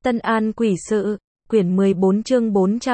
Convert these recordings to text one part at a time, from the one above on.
Tân An Quỷ Sự, quyển 14 chương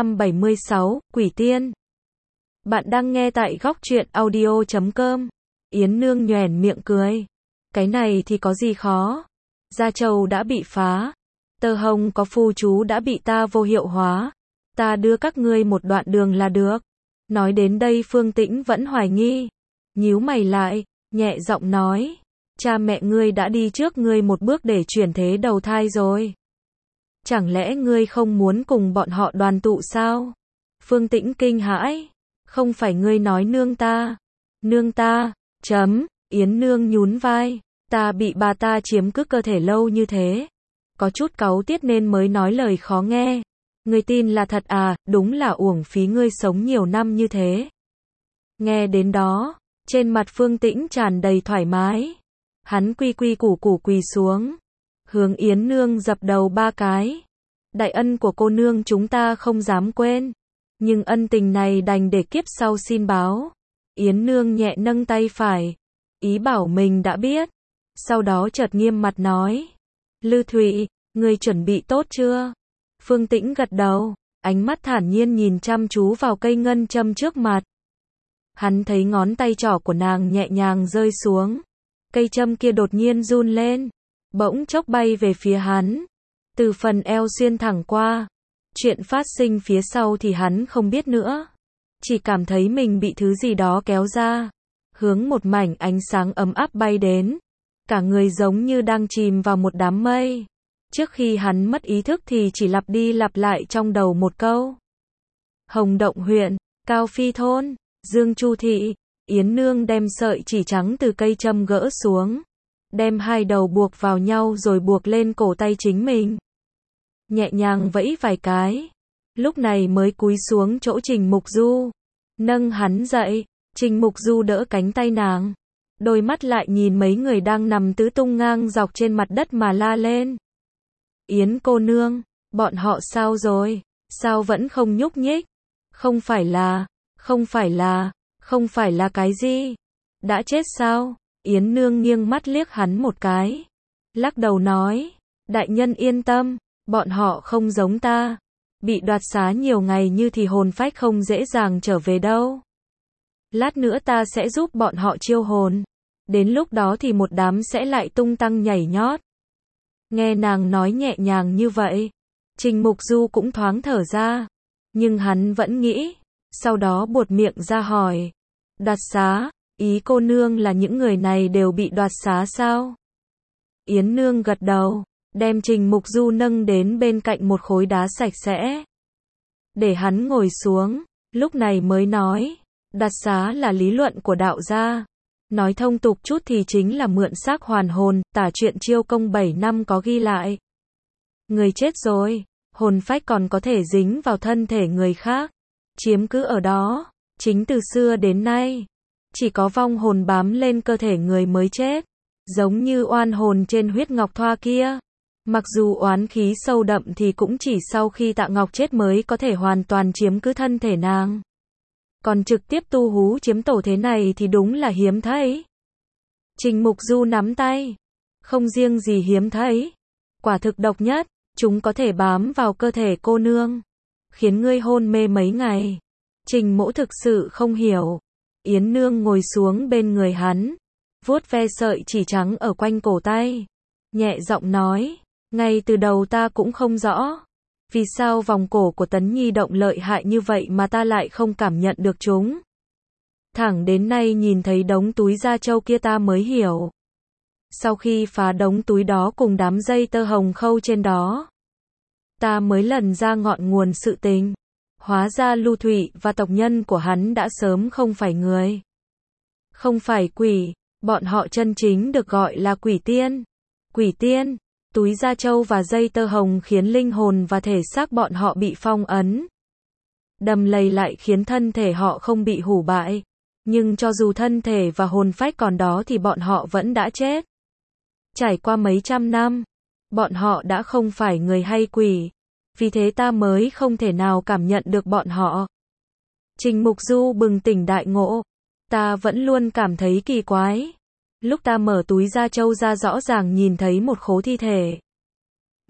476, Quỷ Tiên. Bạn đang nghe tại góc truyện audio.com. Yến Nương nhoẻn miệng cười. Cái này thì có gì khó. Gia Châu đã bị phá. Tơ Hồng có phù chú đã bị ta vô hiệu hóa. Ta đưa các ngươi một đoạn đường là được. Nói đến đây Phương Tĩnh vẫn hoài nghi. Nhíu mày lại, nhẹ giọng nói. Cha mẹ ngươi đã đi trước ngươi một bước để chuyển thế đầu thai rồi. Chẳng lẽ ngươi không muốn cùng bọn họ đoàn tụ sao? Phương Tĩnh kinh hãi. Không phải ngươi nói nương ta. Nương ta, Yến Nương nhún vai. Ta bị bà ta chiếm cứ cơ thể lâu như thế. Có chút cáu tiết nên mới nói lời khó nghe. Ngươi tin là thật à, đúng là uổng phí ngươi sống nhiều năm như thế. Nghe đến đó, trên mặt Phương Tĩnh tràn đầy thoải mái. Hắn quy quy củ củ quỳ xuống. Hướng Yến Nương dập đầu 3 cái. Đại ân của cô nương chúng ta không dám quên. Nhưng ân tình này đành để kiếp sau xin báo. Yến Nương nhẹ nâng tay phải. Ý bảo mình đã biết. Sau đó chợt nghiêm mặt nói. Lư Thụy, ngươi chuẩn bị tốt chưa? Phương Tĩnh gật đầu. Ánh mắt thản nhiên nhìn chăm chú vào cây ngân châm trước mặt. Hắn thấy ngón tay trỏ của nàng nhẹ nhàng rơi xuống. Cây châm kia đột nhiên run lên. Bỗng chốc bay về phía hắn. Từ phần eo xuyên thẳng qua. Chuyện phát sinh phía sau thì hắn không biết nữa. Chỉ cảm thấy mình bị thứ gì đó kéo ra. Hướng một mảnh ánh sáng ấm áp bay đến. Cả người giống như đang chìm vào một đám mây. Trước khi hắn mất ý thức thì chỉ lặp đi lặp lại trong đầu một câu. Hồng Động huyện, Cao Phi thôn, Dương Chu thị. Yến Nương đem sợi chỉ trắng từ cây châm gỡ xuống. Đem hai đầu buộc vào nhau rồi buộc lên cổ tay chính mình. Nhẹ nhàng vẫy vài cái. Lúc này mới cúi xuống chỗ Trình Mục Du. Nâng hắn dậy. Trình Mục Du đỡ cánh tay nàng. Đôi mắt lại nhìn mấy người đang nằm tứ tung ngang dọc trên mặt đất mà la lên. Yến cô nương, bọn họ sao rồi? Sao vẫn không nhúc nhích? Không phải là cái gì? Đã chết sao? Yến Nương nghiêng mắt liếc hắn một cái. Lắc đầu nói. Đại nhân yên tâm. Bọn họ không giống ta. Bị đoạt xá nhiều ngày như thì hồn phách không dễ dàng trở về đâu. Lát nữa ta sẽ giúp bọn họ chiêu hồn. Đến lúc đó thì một đám sẽ lại tung tăng nhảy nhót. Nghe nàng nói nhẹ nhàng như vậy. Trình Mục Du cũng thoáng thở ra. Nhưng hắn vẫn nghĩ. Sau đó buột miệng ra hỏi. Đoạt xá, ý cô nương là những người này đều bị đoạt xá sao? Yến Nương gật đầu. Đem Trình Mục Du nâng đến bên cạnh một khối đá sạch sẽ. Để hắn ngồi xuống. Lúc này mới nói. Đoạt xá là lý luận của đạo gia. Nói thông tục chút thì chính là mượn xác hoàn hồn. Tả truyện Chiêu Công 7 năm có ghi lại. Người chết rồi. Hồn phách còn có thể dính vào thân thể người khác. Chiếm cứ ở đó. Chính từ xưa đến nay. Chỉ có vong hồn bám lên cơ thể người mới chết. Giống như oan hồn trên huyết ngọc thoa kia. Mặc dù oán khí sâu đậm thì cũng chỉ sau khi Tạ Ngọc chết mới có thể hoàn toàn chiếm cứ thân thể nàng. Còn trực tiếp tu hú chiếm tổ thế này thì đúng là hiếm thấy. Trình Mục Du nắm tay. Không riêng gì hiếm thấy. Quả thực độc nhất. Chúng có thể bám vào cơ thể cô nương. Khiến ngươi hôn mê mấy ngày. Trình Mỗ thực sự không hiểu. Yến Nương ngồi xuống bên người hắn. Vuốt ve sợi chỉ trắng ở quanh cổ tay. Nhẹ giọng nói. Ngay từ đầu ta cũng không rõ. Vì sao vòng cổ của Tấn Nhi động lợi hại như vậy mà ta lại không cảm nhận được chúng. Thẳng đến nay nhìn thấy đống túi da trâu kia ta mới hiểu. Sau khi phá đống túi đó cùng đám dây tơ hồng khâu trên đó. Ta mới lần ra ngọn nguồn sự tình. Hóa ra Lưu Thụy và tộc nhân của hắn đã sớm không phải người. Không phải quỷ. Bọn họ chân chính được gọi là quỷ tiên. Quỷ tiên. Túi da trâu và dây tơ hồng khiến linh hồn và thể xác bọn họ bị phong ấn. Đầm lầy lại khiến thân thể họ không bị hủ bại. Nhưng cho dù thân thể và hồn phách còn đó thì bọn họ vẫn đã chết. Trải qua mấy trăm năm, bọn họ đã không phải người hay quỷ. Vì thế ta mới không thể nào cảm nhận được bọn họ. Trình Mục Du bừng tỉnh đại ngộ. Ta vẫn luôn cảm thấy kỳ quái. Lúc ta mở túi da trâu ra rõ ràng nhìn thấy một khố thi thể.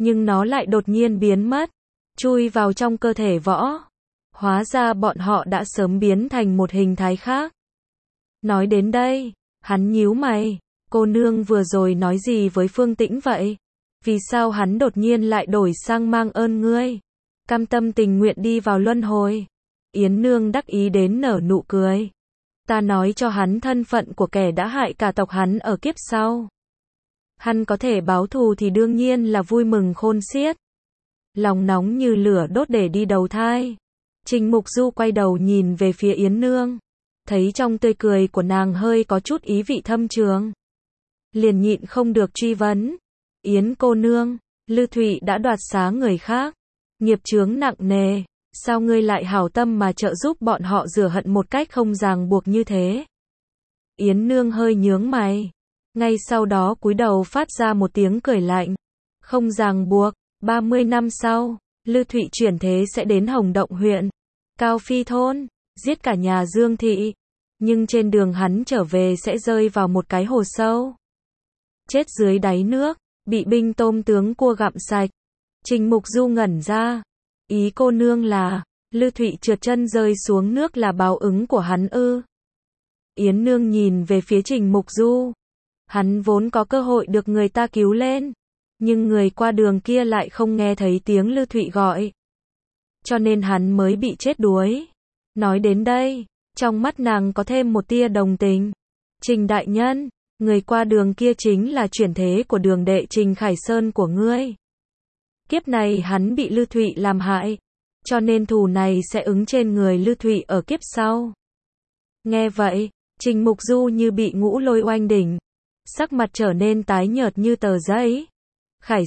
nhưng nó lại đột nhiên biến mất, chui vào trong cơ thể Võ. Hóa ra bọn họ đã sớm biến thành một hình thái khác. Nói đến đây, hắn nhíu mày, cô nương vừa rồi nói gì với Phương Tĩnh vậy? Vì sao hắn đột nhiên lại đổi sang mang ơn ngươi? Cam tâm tình nguyện đi vào luân hồi. Yến Nương đắc ý đến nở nụ cười. Ta nói cho hắn thân phận của kẻ đã hại cả tộc hắn ở kiếp sau. Hắn có thể báo thù thì đương nhiên là vui mừng khôn xiết. Lòng nóng như lửa đốt để đi đầu thai. Trình Mục Du quay đầu nhìn về phía Yến Nương. Thấy trong tươi cười của nàng hơi có chút ý vị thâm trường. Liền nhịn không được truy vấn. Yến cô nương, Lư Thụy đã đoạt xá người khác. Nghiệp chướng nặng nề. Sao ngươi lại hảo tâm mà trợ giúp bọn họ rửa hận một cách không ràng buộc như thế? Yến Nương hơi nhướng mày. Ngay sau đó cúi đầu phát ra một tiếng cười lạnh. Không ràng buộc, 30 năm sau, Lư Thụy chuyển thế sẽ đến Hồng Động huyện, Cao Phi thôn, giết cả nhà Dương thị. Nhưng trên đường hắn trở về sẽ rơi vào một cái hồ sâu. Chết dưới đáy nước, bị binh tôm tướng cua gặm sạch. Trình Mục Du ngẩn ra. Ý cô nương là, Lư Thụy trượt chân rơi xuống nước là báo ứng của hắn ư? Yến Nương nhìn về phía Trình Mục Du. Hắn vốn có cơ hội được người ta cứu lên. Nhưng người qua đường kia lại không nghe thấy tiếng Lư Thụy gọi. Cho nên hắn mới bị chết đuối. Nói đến đây, trong mắt nàng có thêm một tia đồng tình. Trình đại nhân, người qua đường kia chính là chuyển thế của đường đệ Trình Khải Sơn của ngươi. Kiếp này hắn bị Lư Thụy làm hại, cho nên thù này sẽ ứng trên người Lư Thụy ở kiếp sau. Nghe vậy, Trình Mục Du như bị ngũ lôi oanh đỉnh, sắc mặt trở nên tái nhợt như tờ giấy. Khải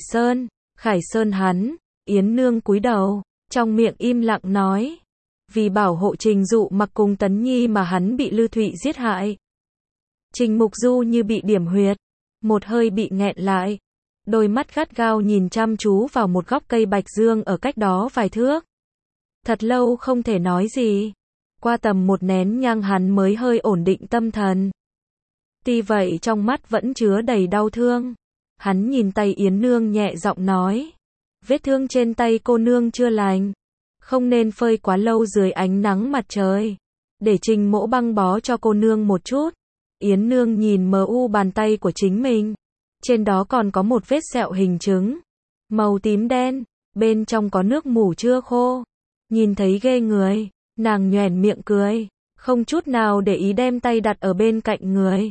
Sơn hắn. Yến Nương cúi đầu, trong miệng im lặng nói, vì bảo hộ Trình Dụ Mặc cùng Tấn Nhi mà hắn bị Lư Thụy giết hại. Trình Mục Du như bị điểm huyệt, một hơi bị nghẹn lại, đôi mắt gắt gao nhìn chăm chú vào một gốc cây bạch dương ở cách đó vài thước. Thật lâu không thể nói gì, qua tầm một nén nhang hắn mới hơi ổn định tâm thần. Tuy vậy trong mắt vẫn chứa đầy đau thương. Hắn nhìn tay Yến Nương nhẹ giọng nói, vết thương trên tay cô nương chưa lành, không nên phơi quá lâu dưới ánh nắng mặt trời, để Trình Mỗ băng bó cho cô nương một chút. Yến Nương nhìn mờ u bàn tay của chính mình, trên đó còn có một vết sẹo hình trứng, màu tím đen, bên trong có nước mủ chưa khô. Nhìn thấy ghê người, nàng nhoẻn miệng cười, không chút nào để ý đem tay đặt ở bên cạnh người.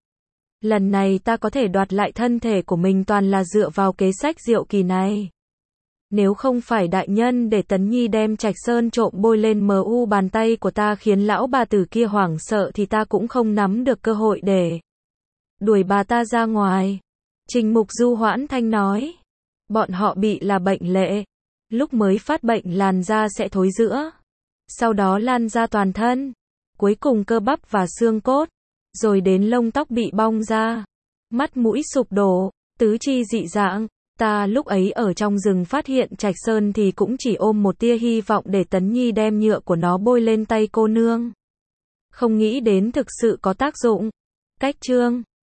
Lần này ta có thể đoạt lại thân thể của mình toàn là dựa vào kế sách diệu kỳ này. Nếu không phải đại nhân để Tấn Nhi đem Trạch Sơn trộm bôi lên mu bàn tay của ta khiến lão bà tử kia hoảng sợ thì ta cũng không nắm được cơ hội để đuổi bà ta ra ngoài. Trình Mục Du hoãn thanh nói, bọn họ bị là bệnh lệ, lúc mới phát bệnh làn da sẽ thối rữa, sau đó lan ra toàn thân, cuối cùng cơ bắp và xương cốt, rồi đến lông tóc bị bong ra, mắt mũi sụp đổ, tứ chi dị dạng. Ta lúc ấy ở trong rừng phát hiện Trạch Sơn thì cũng chỉ ôm một tia hy vọng để Tấn Nhi đem nhựa của nó bôi lên tay cô nương. Không nghĩ đến thực sự có tác dụng. Cách chương